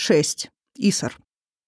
6. Исар.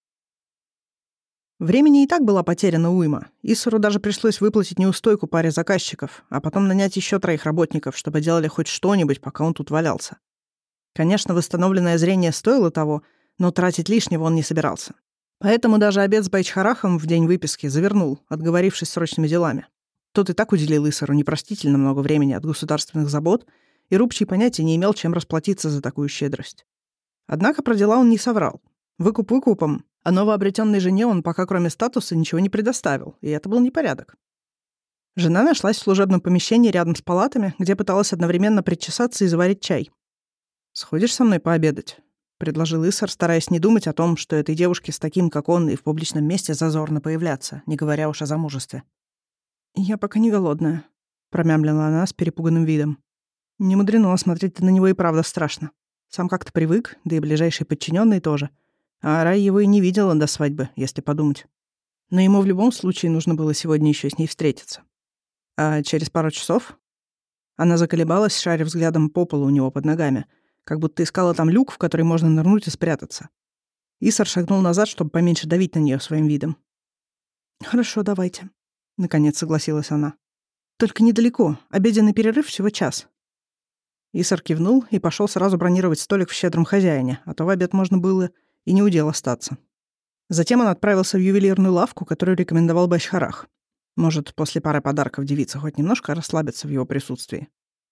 Времени и так была потеряна уйма. Исару даже пришлось выплатить неустойку паре заказчиков, а потом нанять еще 3 работников, чтобы делали хоть что-нибудь, пока он тут валялся. Конечно, восстановленное зрение стоило того, но тратить лишнего он не собирался. Поэтому даже обед с Байчхарахом в день выписки завернул, отговорившись срочными делами. Тот и так уделил Исару непростительно много времени от государственных забот, и Рубчий понятия не имел, чем расплатиться за такую щедрость. Однако про дела он не соврал. Выкуп выкупом, а новообретенной жене он пока кроме статуса ничего не предоставил, и это был непорядок. Жена нашлась в служебном помещении рядом с палатами, где пыталась одновременно причесаться и заварить чай. «Сходишь со мной пообедать?» — предложил Исар, стараясь не думать о том, что этой девушке с таким, как он, и в публичном месте зазорно появляться, не говоря уж о замужестве. «Я пока не голодная», — промямлила она с перепуганным видом. «Не мудрено, смотреть на него и правда страшно. Сам как-то привык, да и ближайшие подчиненные тоже. А Рай его и не видела до свадьбы, если подумать. Но ему в любом случае нужно было сегодня еще с ней встретиться. А через пару часов...» Она заколебалась, шаря взглядом по полу у него под ногами, как будто искала там люк, в который можно нырнуть и спрятаться. Исар шагнул назад, чтобы поменьше давить на нее своим видом. «Хорошо, давайте», — наконец согласилась она. «Только недалеко, обеденный перерыв всего час». Исар кивнул и пошел сразу бронировать столик в «Щедром хозяине», а то в обед можно было и не удел остаться. Затем он отправился в ювелирную лавку, которую рекомендовал Байчхарах. Может, после пары подарков девица хоть немножко расслабится в его присутствии.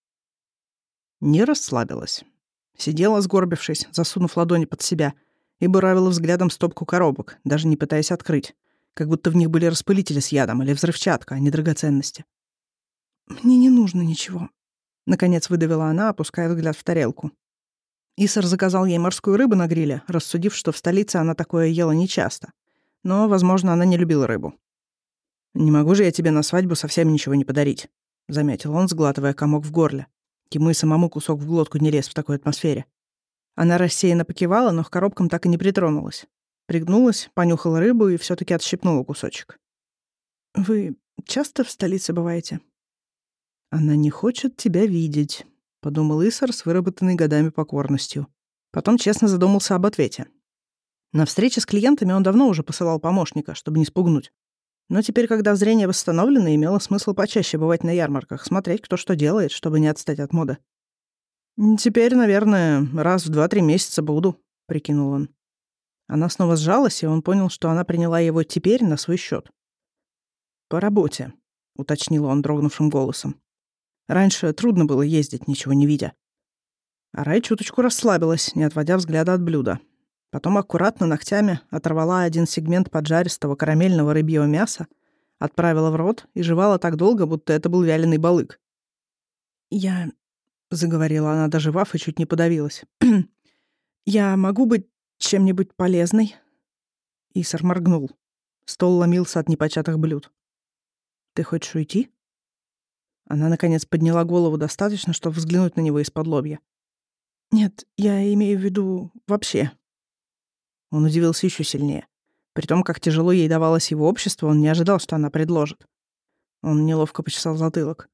Не расслабилась. Сидела, сгорбившись, засунув ладони под себя, и буравила взглядом стопку коробок, даже не пытаясь открыть, как будто в них были распылители с ядом или взрывчатка, а не драгоценности. «Мне не нужно ничего», — наконец выдавила она, опуская взгляд в тарелку. Исар заказал ей морскую рыбу на гриле, рассудив, что в столице она такое ела нечасто. Но, возможно, она не любила рыбу. «Не могу же я тебе на свадьбу совсем ничего не подарить», — заметил он, сглатывая комок в горле. Ему и самому кусок в глотку не лез в такой атмосфере. Она рассеянно покивала, но к коробкам так и не притронулась. Пригнулась, понюхала рыбу и все таки отщипнула кусочек. «Вы часто в столице бываете?» «Она не хочет тебя видеть», — подумал Исар с выработанной годами покорностью. Потом честно задумался об ответе. На встрече с клиентами он давно уже посылал помощника, чтобы не спугнуть. Но теперь, когда зрение восстановлено, имело смысл почаще бывать на ярмарках, смотреть, кто что делает, чтобы не отстать от моды. «Теперь, наверное, раз в 2-3 месяца буду», — прикинул он. Она снова сжалась, и он понял, что она приняла его «теперь» на свой счет. «По работе», — уточнил он дрогнувшим голосом. «Раньше трудно было ездить, ничего не видя». А Рай чуточку расслабилась, не отводя взгляда от блюда. Потом аккуратно ногтями оторвала один сегмент поджаристого карамельного рыбьего мяса, отправила в рот и жевала так долго, будто это был вяленый балык. «Я...» — заговорила она, доживав, и чуть не подавилась. «Я могу быть чем-нибудь полезной?» Исар моргнул. Стол ломился от непочатых блюд. «Ты хочешь уйти?» Она, наконец, подняла голову достаточно, чтобы взглянуть на него из-под лобья. «Нет, я имею в виду вообще». Он удивился еще сильнее. При том, как тяжело ей давалось его общество, он не ожидал, что она предложит. Он неловко почесал затылок.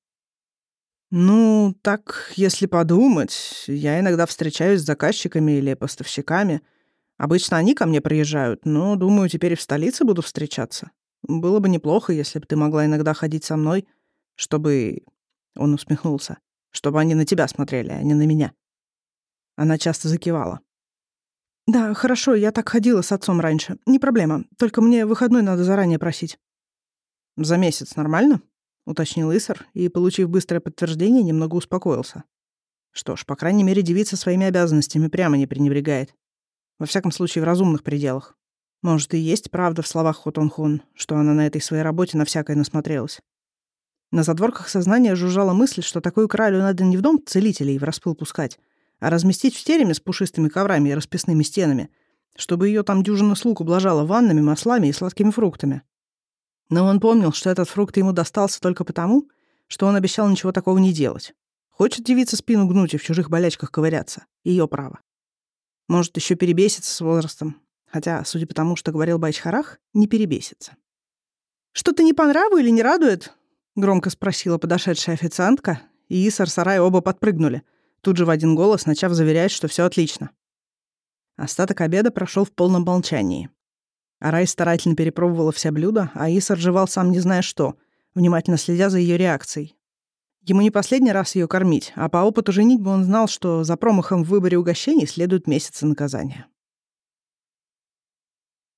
«Ну, так, если подумать, я иногда встречаюсь с заказчиками или поставщиками. Обычно они ко мне приезжают, но, думаю, теперь и в столице буду встречаться. Было бы неплохо, если бы ты могла иногда ходить со мной, чтобы...» Он усмехнулся. «Чтобы они на тебя смотрели, а не на меня». Она часто закивала. «Да, хорошо, я так ходила с отцом раньше. Не проблема. Только мне выходной надо заранее просить». «За месяц нормально?» — уточнил Исар, и, получив быстрое подтверждение, немного успокоился. Что ж, по крайней мере, девица своими обязанностями прямо не пренебрегает. Во всяком случае, в разумных пределах. Может, и есть правда в словах Хотонхон, что она на этой своей работе на всякое насмотрелась. На задворках сознания жужжала мысль, что такую кралю надо не в дом целителей в распыл пускать, а разместить в тереме с пушистыми коврами и расписными стенами, чтобы ее там дюжина слуг ублажала ваннами, маслами и сладкими фруктами. Но он помнил, что этот фрукт ему достался только потому, что он обещал ничего такого не делать. Хочет девица спину гнуть и в чужих болячках ковыряться. Ее право. Может, еще перебесится с возрастом. Хотя, судя по тому, что говорил Байчхарах, не перебесится. «Что-то не по нраву или не радует?» — громко спросила подошедшая официантка, и Исар с Арай оба подпрыгнули, тут же в один голос начав заверять, что все отлично. Остаток обеда прошел в полном молчании. Арай старательно перепробовала все блюда, а Исар жевал сам не зная что, внимательно следя за ее реакцией. Ему не последний раз ее кормить, а по опыту женитьбы он знал, что за промахом в выборе угощений следует месяцы наказания.